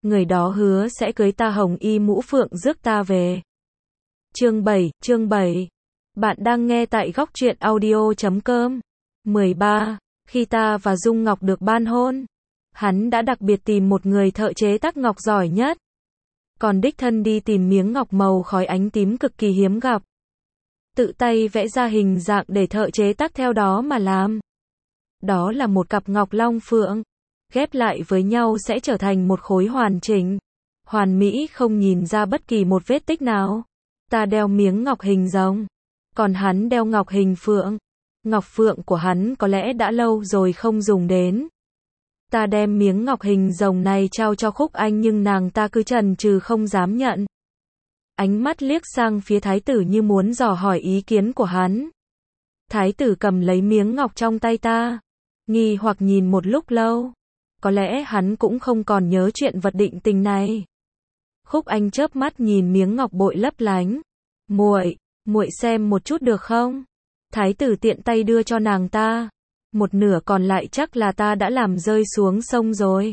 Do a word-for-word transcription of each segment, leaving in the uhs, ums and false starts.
người đó hứa sẽ cưới ta hồng y mũ phượng rước ta về. Chương bảy, chương bảy. Bạn đang nghe tại góc truyện audio chấm com. mười ba. Khi ta và Dung Ngọc được ban hôn, hắn đã đặc biệt tìm một người thợ chế tác ngọc giỏi nhất. Còn đích thân đi tìm miếng ngọc màu khói ánh tím cực kỳ hiếm gặp. Tự tay vẽ ra hình dạng để thợ chế tác theo đó mà làm. Đó là một cặp ngọc long phượng. Ghép lại với nhau sẽ trở thành một khối hoàn chỉnh. Hoàn mỹ không nhìn ra bất kỳ một vết tích nào. Ta đeo miếng ngọc hình rồng. Còn hắn đeo ngọc hình phượng. Ngọc phượng của hắn có lẽ đã lâu rồi không dùng đến. Ta đem miếng ngọc hình rồng này trao cho Khúc Anh nhưng nàng ta cứ chần chừ không dám nhận. Ánh mắt liếc sang phía thái tử như muốn dò hỏi ý kiến của hắn. Thái tử cầm lấy miếng ngọc trong tay ta. Nghi hoặc nhìn một lúc lâu. Có lẽ hắn cũng không còn nhớ chuyện vật định tình này. Khúc Anh chớp mắt nhìn miếng ngọc bội lấp lánh. Muội, muội xem một chút được không? Thái tử tiện tay đưa cho nàng ta. Một nửa còn lại chắc là ta đã làm rơi xuống sông rồi.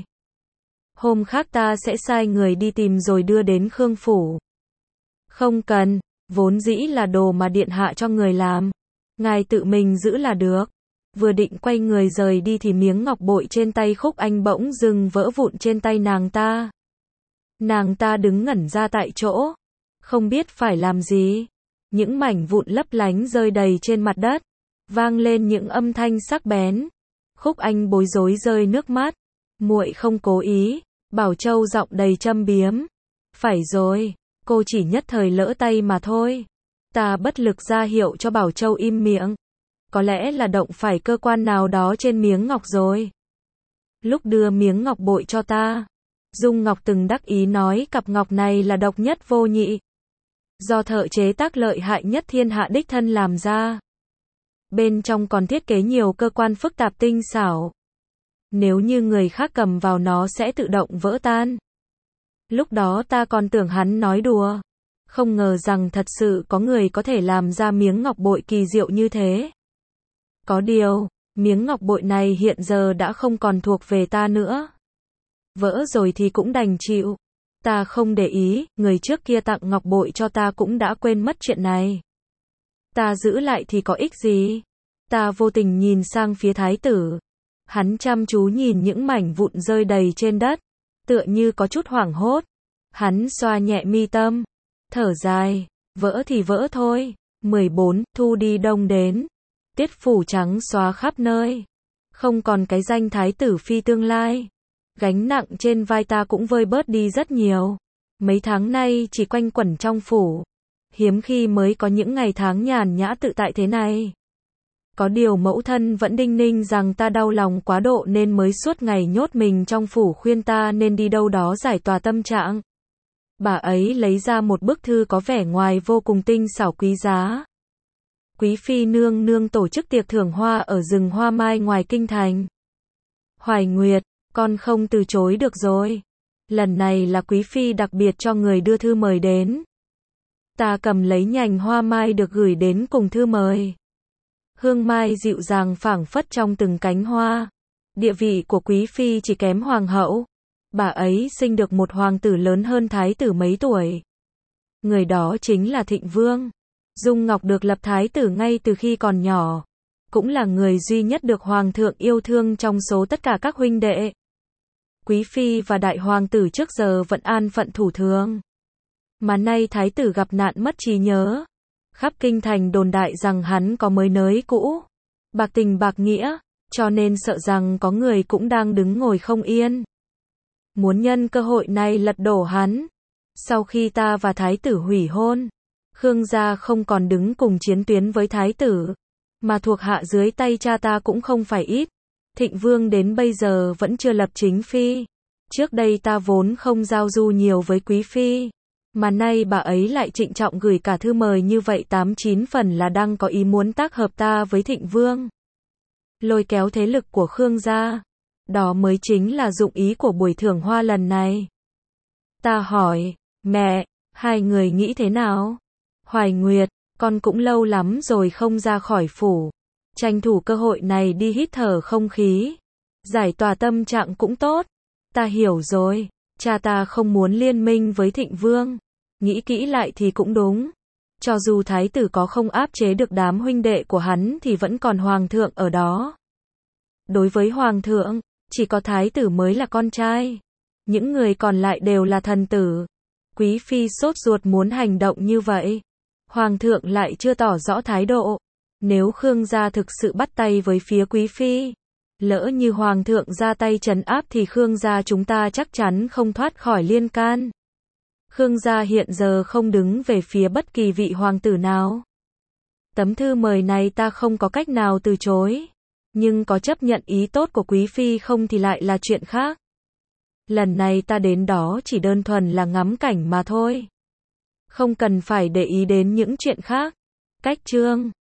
Hôm khác ta sẽ sai người đi tìm rồi đưa đến Khương phủ. Không cần, vốn dĩ là đồ mà điện hạ cho người làm. Ngài tự mình giữ là được. Vừa định quay người rời đi thì miếng ngọc bội trên tay Khúc Anh bỗng dưng vỡ vụn trên tay nàng ta. Nàng ta đứng ngẩn ra tại chỗ, không biết phải làm gì. Những mảnh vụn lấp lánh rơi đầy trên mặt đất, vang lên những âm thanh sắc bén. Khúc Anh bối rối rơi nước mắt. Muội không cố ý, Bảo Châu giọng đầy châm biếm. Phải rồi, cô chỉ nhất thời lỡ tay mà thôi. Ta bất lực ra hiệu cho Bảo Châu im miệng. Có lẽ là động phải cơ quan nào đó trên miếng ngọc rồi. Lúc đưa miếng ngọc bội cho ta, Dung Ngọc từng đắc ý nói cặp ngọc này là độc nhất vô nhị. Do thợ chế tác lợi hại nhất thiên hạ đích thân làm ra. Bên trong còn thiết kế nhiều cơ quan phức tạp tinh xảo. Nếu như người khác cầm vào nó sẽ tự động vỡ tan. Lúc đó ta còn tưởng hắn nói đùa. Không ngờ rằng thật sự có người có thể làm ra miếng ngọc bội kỳ diệu như thế. Có điều, miếng ngọc bội này hiện giờ đã không còn thuộc về ta nữa. Vỡ rồi thì cũng đành chịu. Ta không để ý, người trước kia tặng ngọc bội cho ta cũng đã quên mất chuyện này. Ta giữ lại thì có ích gì? Ta vô tình nhìn sang phía thái tử. Hắn chăm chú nhìn những mảnh vụn rơi đầy trên đất, tựa như có chút hoảng hốt. Hắn xoa nhẹ mi tâm, thở dài, vỡ thì vỡ thôi. mười bốn, thu đi đông đến. Tiết phủ trắng xóa khắp nơi. Không còn cái danh thái tử phi tương lai. Gánh nặng trên vai ta cũng vơi bớt đi rất nhiều. Mấy tháng nay chỉ quanh quẩn trong phủ. Hiếm khi mới có những ngày tháng nhàn nhã tự tại thế này. Có điều mẫu thân vẫn đinh ninh rằng ta đau lòng quá độ nên mới suốt ngày nhốt mình trong phủ khuyên ta nên đi đâu đó giải tỏa tâm trạng. Bà ấy lấy ra một bức thư có vẻ ngoài vô cùng tinh xảo quý giá. Quý phi nương nương tổ chức tiệc thưởng hoa ở rừng hoa mai ngoài kinh thành. Hoài Nguyệt, con không từ chối được rồi. Lần này là quý phi đặc biệt cho người đưa thư mời đến. Ta cầm lấy nhành hoa mai được gửi đến cùng thư mời. Hương mai dịu dàng phảng phất trong từng cánh hoa. Địa vị của quý phi chỉ kém hoàng hậu. Bà ấy sinh được một hoàng tử lớn hơn thái tử mấy tuổi. Người đó chính là Thịnh Vương. Dung Ngọc được lập thái tử ngay từ khi còn nhỏ. Cũng là người duy nhất được hoàng thượng yêu thương trong số tất cả các huynh đệ. Quý phi và đại hoàng tử trước giờ vẫn an phận thủ thường. Mà nay thái tử gặp nạn mất trí nhớ. Khắp kinh thành đồn đại rằng hắn có mới nới cũ. Bạc tình bạc nghĩa, cho nên sợ rằng có người cũng đang đứng ngồi không yên. Muốn nhân cơ hội này lật đổ hắn. Sau khi ta và thái tử hủy hôn, Khương gia không còn đứng cùng chiến tuyến với thái tử. Mà thuộc hạ dưới tay cha ta cũng không phải ít. Thịnh Vương đến bây giờ vẫn chưa lập chính phi. Trước đây ta vốn không giao du nhiều với quý phi. Mà nay bà ấy lại trịnh trọng gửi cả thư mời như vậy tám chín phần là đang có ý muốn tác hợp ta với Thịnh Vương. Lôi kéo thế lực của Khương gia. Đó mới chính là dụng ý của buổi thưởng hoa lần này. Ta hỏi, mẹ, hai người nghĩ thế nào? Hoài Nguyệt, con cũng lâu lắm rồi không ra khỏi phủ. Tranh thủ cơ hội này đi hít thở không khí. Giải tỏa tâm trạng cũng tốt. Ta hiểu rồi. cha ta không muốn liên minh với Thịnh Vương. Nghĩ kỹ lại thì cũng đúng. Cho dù thái tử có không áp chế được đám huynh đệ của hắn thì vẫn còn hoàng thượng ở đó. Đối với hoàng thượng, chỉ có thái tử mới là con trai. Những người còn lại đều là thần tử. Quý phi sốt ruột muốn hành động như vậy. Hoàng thượng lại chưa tỏ rõ thái độ. Nếu Khương gia thực sự bắt tay với phía quý phi, lỡ như hoàng thượng ra tay trấn áp thì Khương gia chúng ta chắc chắn không thoát khỏi liên can. Khương gia hiện giờ không đứng về phía bất kỳ vị hoàng tử nào. Tấm thư mời này ta không có cách nào từ chối. Nhưng có chấp nhận ý tốt của quý phi không thì lại là chuyện khác. Lần này ta đến đó chỉ đơn thuần là ngắm cảnh mà thôi. Không cần phải để ý đến những chuyện khác. Cách chương